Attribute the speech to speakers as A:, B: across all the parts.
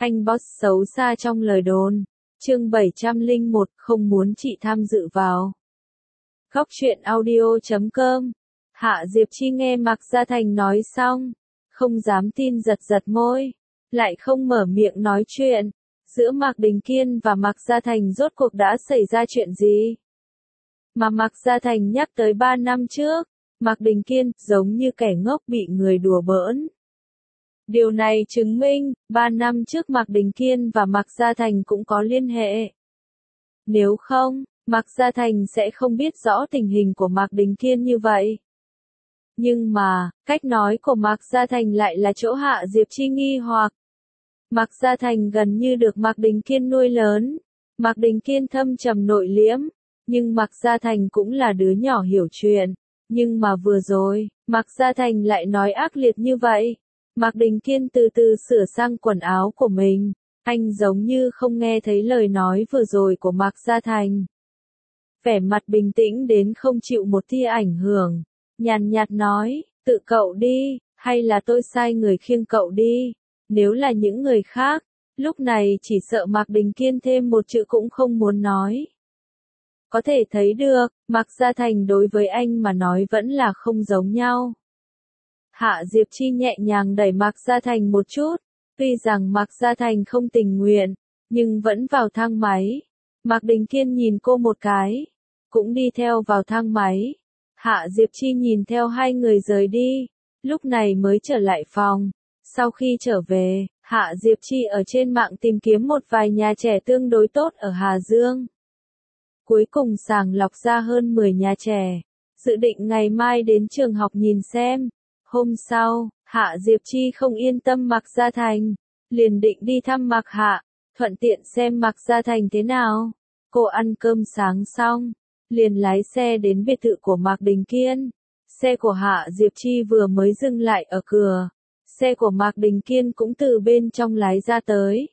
A: Anh boss xấu xa trong lời đồn. Chương 701, không muốn chị tham dự vào. Góc truyện audio.com. Hạ Diệp Chi nghe Mạc Gia Thành nói xong, không dám tin, giật giật môi, lại không mở miệng nói chuyện. Giữa Mạc Đình Kiên và Mạc Gia Thành rốt cuộc đã xảy ra chuyện gì? Mà Mạc Gia Thành nhắc tới 3 năm trước, Mạc Đình Kiên giống như kẻ ngốc bị người đùa bỡn. Điều này chứng minh, 3 năm trước Mạc Đình Kiên và Mạc Gia Thành cũng có liên hệ. Nếu không, Mạc Gia Thành sẽ không biết rõ tình hình của Mạc Đình Kiên như vậy. Nhưng mà, cách nói của Mạc Gia Thành lại là chỗ Hạ Diệp Chi nghi hoặc. Mạc Gia Thành gần như được Mạc Đình Kiên nuôi lớn. Mạc Đình Kiên thâm trầm nội liễm, nhưng Mạc Gia Thành cũng là đứa nhỏ hiểu chuyện. Nhưng mà vừa rồi, Mạc Gia Thành lại nói ác liệt như vậy. Mạc Đình Kiên từ từ sửa sang quần áo của mình. Anh giống như không nghe thấy lời nói vừa rồi của Mạc Gia Thành. Vẻ mặt bình tĩnh đến không chịu một tia ảnh hưởng. Nhàn nhạt nói, tự cậu đi, hay là tôi sai người khiêng cậu đi. Nếu là những người khác, lúc này chỉ sợ Mạc Đình Kiên thêm một chữ cũng không muốn nói. Có thể thấy được, Mạc Gia Thành đối với anh mà nói vẫn là không giống nhau. Hạ Diệp Chi nhẹ nhàng đẩy Mạc Gia Thành một chút, tuy rằng Mạc Gia Thành không tình nguyện, nhưng vẫn vào thang máy. Mạc Đình Kiên nhìn cô một cái, cũng đi theo vào thang máy. Hạ Diệp Chi nhìn theo hai người rời đi, lúc này mới trở lại phòng. Sau khi trở về, Hạ Diệp Chi ở trên mạng tìm kiếm một vài nhà trẻ tương đối tốt ở Hà Dương. Cuối cùng sàng lọc ra hơn 10 nhà trẻ, dự định ngày mai đến trường học nhìn xem. Hôm sau, Hạ Diệp Chi không yên tâm Mạc Gia Thành, liền định đi thăm Mạc Hạ, thuận tiện xem Mạc Gia Thành thế nào. Cô ăn cơm sáng xong, liền lái xe đến biệt thự của Mạc Đình Kiên. Xe của Hạ Diệp Chi vừa mới dừng lại ở cửa, xe của Mạc Đình Kiên cũng từ bên trong lái ra tới.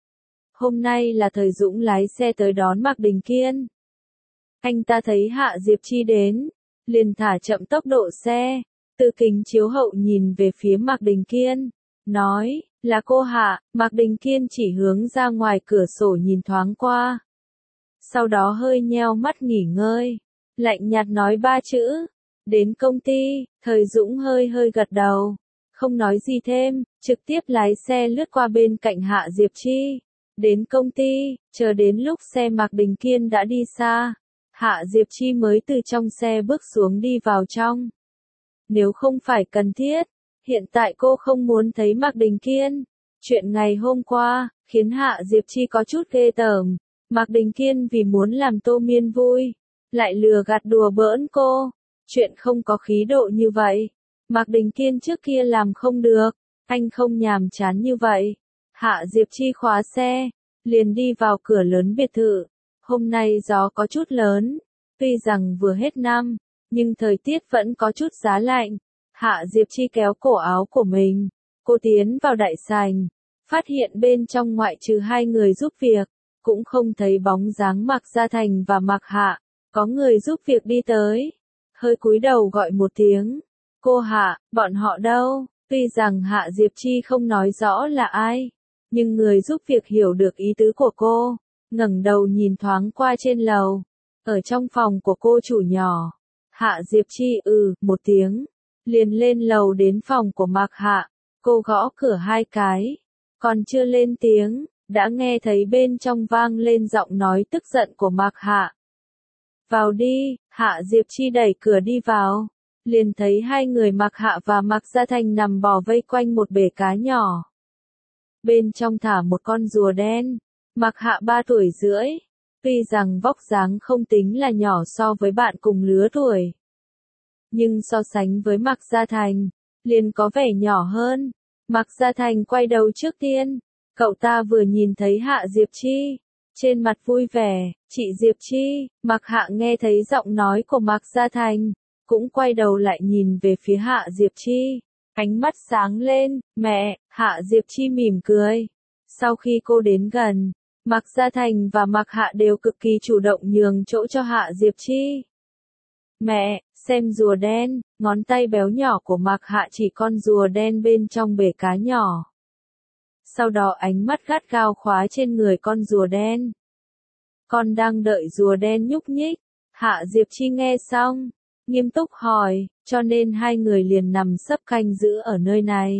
A: Hôm nay là Thời Dũng lái xe tới đón Mạc Đình Kiên. Anh ta thấy Hạ Diệp Chi đến, liền thả chậm tốc độ xe, từ kính chiếu hậu nhìn về phía Mạc Đình Kiên, nói, là cô Hạ. Mạc Đình Kiên chỉ hướng ra ngoài cửa sổ nhìn thoáng qua. Sau đó hơi nheo mắt nghỉ ngơi, lạnh nhạt nói 3 chữ, đến công ty. Thời Dũng hơi gật đầu, không nói gì thêm, trực tiếp lái xe lướt qua bên cạnh Hạ Diệp Chi. Đến công ty, chờ đến lúc xe Mạc Đình Kiên đã đi xa, Hạ Diệp Chi mới từ trong xe bước xuống đi vào trong. Nếu không phải cần thiết, hiện tại cô không muốn thấy Mạc Đình Kiên. Chuyện ngày hôm qua, khiến Hạ Diệp Chi có chút ghê tởm. Mạc Đình Kiên vì muốn làm Tô Miên vui, lại lừa gạt đùa bỡn cô. Chuyện không có khí độ như vậy, Mạc Đình Kiên trước kia làm không được, anh không nhàm chán như vậy. Hạ Diệp Chi khóa xe, liền đi vào cửa lớn biệt thự. Hôm nay gió có chút lớn, tuy rằng vừa hết năm, nhưng thời tiết vẫn có chút giá lạnh. Hạ Diệp Chi kéo cổ áo của mình, cô tiến vào đại sảnh, phát hiện bên trong ngoại trừ hai người giúp việc, cũng không thấy bóng dáng Mạc Gia Thành và Mạc Hạ. Có người giúp việc đi tới, hơi cúi đầu gọi một tiếng, cô Hạ, bọn họ đâu? Tuy rằng Hạ Diệp Chi không nói rõ là ai, nhưng người giúp việc hiểu được ý tứ của cô, ngẩng đầu nhìn thoáng qua trên lầu, ở trong phòng của cô chủ nhỏ. Hạ Diệp Chi một tiếng, liền lên lầu đến phòng của Mạc Hạ. Cô gõ cửa 2 cái, còn chưa lên tiếng, đã nghe thấy bên trong vang lên giọng nói tức giận của Mạc Hạ. Vào đi. Hạ Diệp Chi đẩy cửa đi vào, liền thấy hai người Mạc Hạ và Mạc Gia Thành nằm bò vây quanh một bể cá nhỏ. Bên trong thả một con rùa đen. Mạc Hạ 3 tuổi rưỡi, tuy rằng vóc dáng không tính là nhỏ so với bạn cùng lứa tuổi, nhưng so sánh với Mạc Gia Thành, liền có vẻ nhỏ hơn. Mạc Gia Thành quay đầu trước tiên, cậu ta vừa nhìn thấy Hạ Diệp Chi, trên mặt vui vẻ, chị Diệp Chi. Mạc Hạ nghe thấy giọng nói của Mạc Gia Thành, cũng quay đầu lại nhìn về phía Hạ Diệp Chi, ánh mắt sáng lên, mẹ. Hạ Diệp Chi mỉm cười. Sau khi cô đến gần, Mạc Gia Thành và Mạc Hạ đều cực kỳ chủ động nhường chỗ cho Hạ Diệp Chi. Mẹ, xem rùa đen. Ngón tay béo nhỏ của Mạc Hạ chỉ con rùa đen bên trong bể cá nhỏ. sau đó ánh mắt gắt gao khóa trên người con rùa đen. Con đang đợi rùa đen nhúc nhích. Hạ Diệp Chi nghe xong, nghiêm túc hỏi, cho nên hai người liền nằm sấp canh giữ ở nơi này.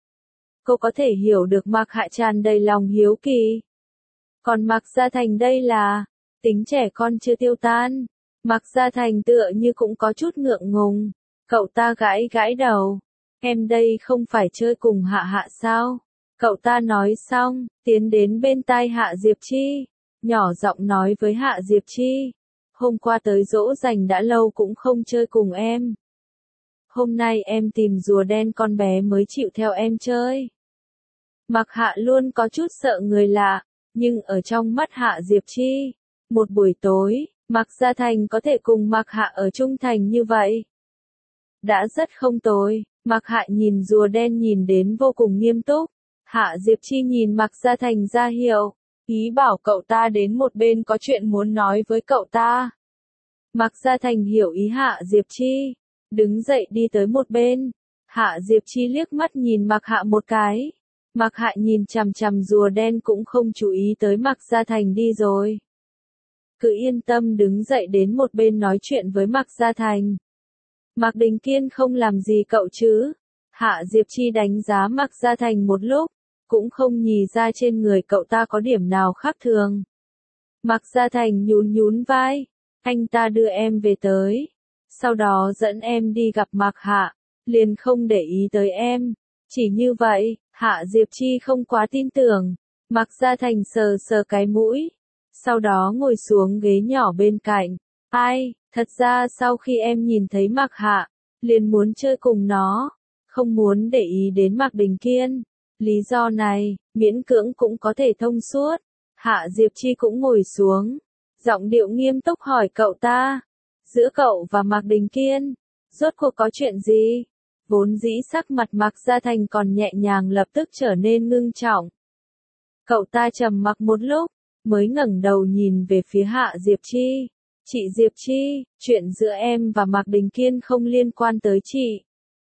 A: Cô có thể hiểu được Mạc Hạ tràn đầy lòng hiếu kỳ. Còn Mạc Gia Thành đây là, tính trẻ con chưa tiêu tan. Mạc Gia Thành tựa như cũng có chút ngượng ngùng. Cậu ta gãi gãi đầu. Em đây không phải chơi cùng Hạ Hạ sao? Cậu ta nói xong, tiến đến bên tai Hạ Diệp Chi. Nhỏ giọng nói với Hạ Diệp Chi. Hôm qua tới dỗ dành đã lâu cũng không chơi cùng em. Hôm nay em tìm rùa đen con bé mới chịu theo em chơi. Mạc Hạ luôn có chút sợ người lạ, nhưng ở trong mắt Hạ Diệp Chi, một buổi tối, Mạc Gia Thành có thể cùng Mạc Hạ ở chung thành như vậy. Đã rất không tồi. Mạc Hạ nhìn rùa đen nhìn đến vô cùng nghiêm túc. Hạ Diệp Chi nhìn Mạc Gia Thành ra hiệu, ý bảo cậu ta đến một bên có chuyện muốn nói với cậu ta. Mạc Gia Thành hiểu ý Hạ Diệp Chi, đứng dậy đi tới một bên. Hạ Diệp Chi liếc mắt nhìn Mạc Hạ một cái. Mạc Hạ nhìn chằm chằm rùa đen cũng không chú ý tới Mạc Gia Thành đi rồi. Cứ yên tâm đứng dậy đến một bên nói chuyện với Mạc Gia Thành. Mạc Đình Kiên không làm gì cậu chứ? Hạ Diệp Chi đánh giá Mạc Gia Thành một lúc, cũng không nhìn ra trên người cậu ta có điểm nào khác thường. Mạc Gia Thành nhún nhún vai, anh ta đưa em về tới, sau đó dẫn em đi gặp Mạc Hạ, liền không để ý tới em. Chỉ như vậy, Hạ Diệp Chi không quá tin tưởng. Mạc Gia Thành sờ sờ cái mũi, sau đó ngồi xuống ghế nhỏ bên cạnh. Ai, thật ra sau khi em nhìn thấy Mạc Hạ, liền muốn chơi cùng nó, không muốn để ý đến Mạc Đình Kiên. Lý do này, miễn cưỡng cũng có thể thông suốt. Hạ Diệp Chi cũng ngồi xuống, giọng điệu nghiêm túc hỏi cậu ta, giữa cậu và Mạc Đình Kiên, rốt cuộc có chuyện gì? Vốn dĩ sắc mặt Mạc Gia Thành còn nhẹ nhàng lập tức trở nên ngưng trọng. Cậu ta trầm mặc một lúc, mới ngẩng đầu nhìn về phía Hạ Diệp Chi. Chị Diệp Chi, chuyện giữa em và Mạc Đình Kiên không liên quan tới chị.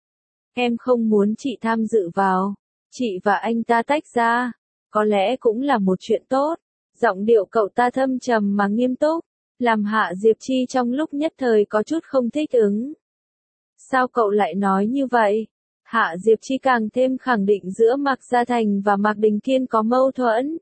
A: Em không muốn chị tham dự vào. Chị và anh ta tách ra, có lẽ cũng là một chuyện tốt. Giọng điệu cậu ta thâm trầm mà nghiêm túc, làm Hạ Diệp Chi trong lúc nhất thời có chút không thích ứng. Sao cậu lại nói như vậy? Hạ Diệp Chi càng thêm khẳng định giữa Mạc Gia Thành và Mạc Đình Kiên có mâu thuẫn.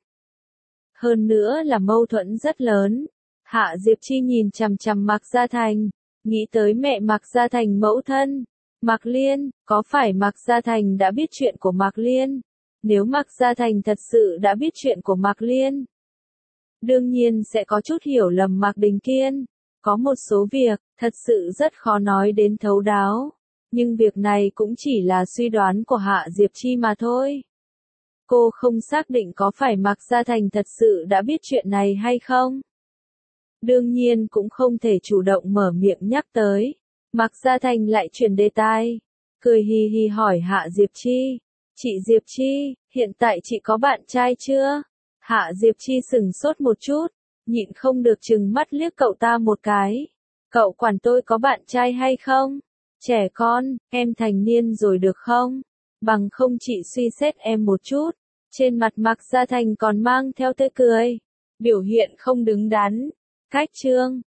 A: Hơn nữa là mâu thuẫn rất lớn. Hạ Diệp Chi nhìn chằm chằm Mạc Gia Thành, nghĩ tới mẹ Mạc Gia Thành mẫu thân. Mạc Liên, có phải Mạc Gia Thành đã biết chuyện của Mạc Liên? Nếu Mạc Gia Thành thật sự đã biết chuyện của Mạc Liên, đương nhiên sẽ có chút hiểu lầm Mạc Đình Kiên. Có một số việc, thật sự rất khó nói đến thấu đáo. Nhưng việc này cũng chỉ là suy đoán của Hạ Diệp Chi mà thôi. Cô không xác định có phải Mạc Gia Thành thật sự đã biết chuyện này hay không. Đương nhiên cũng không thể chủ động mở miệng nhắc tới. Mạc Gia Thành lại chuyển đề tài, cười hì hì hỏi Hạ Diệp Chi. Chị Diệp Chi, hiện tại chị có bạn trai chưa? Hạ Diệp Chi sửng sốt một chút, nhịn không được trừng mắt liếc cậu ta một cái. Cậu quản tôi có bạn trai hay không? Trẻ con, em thành niên rồi được không? Bằng không chị suy xét em một chút. Trên mặt Mạc Gia Thành còn mang theo tươi cười. Biểu hiện không đứng đắn. Cách chương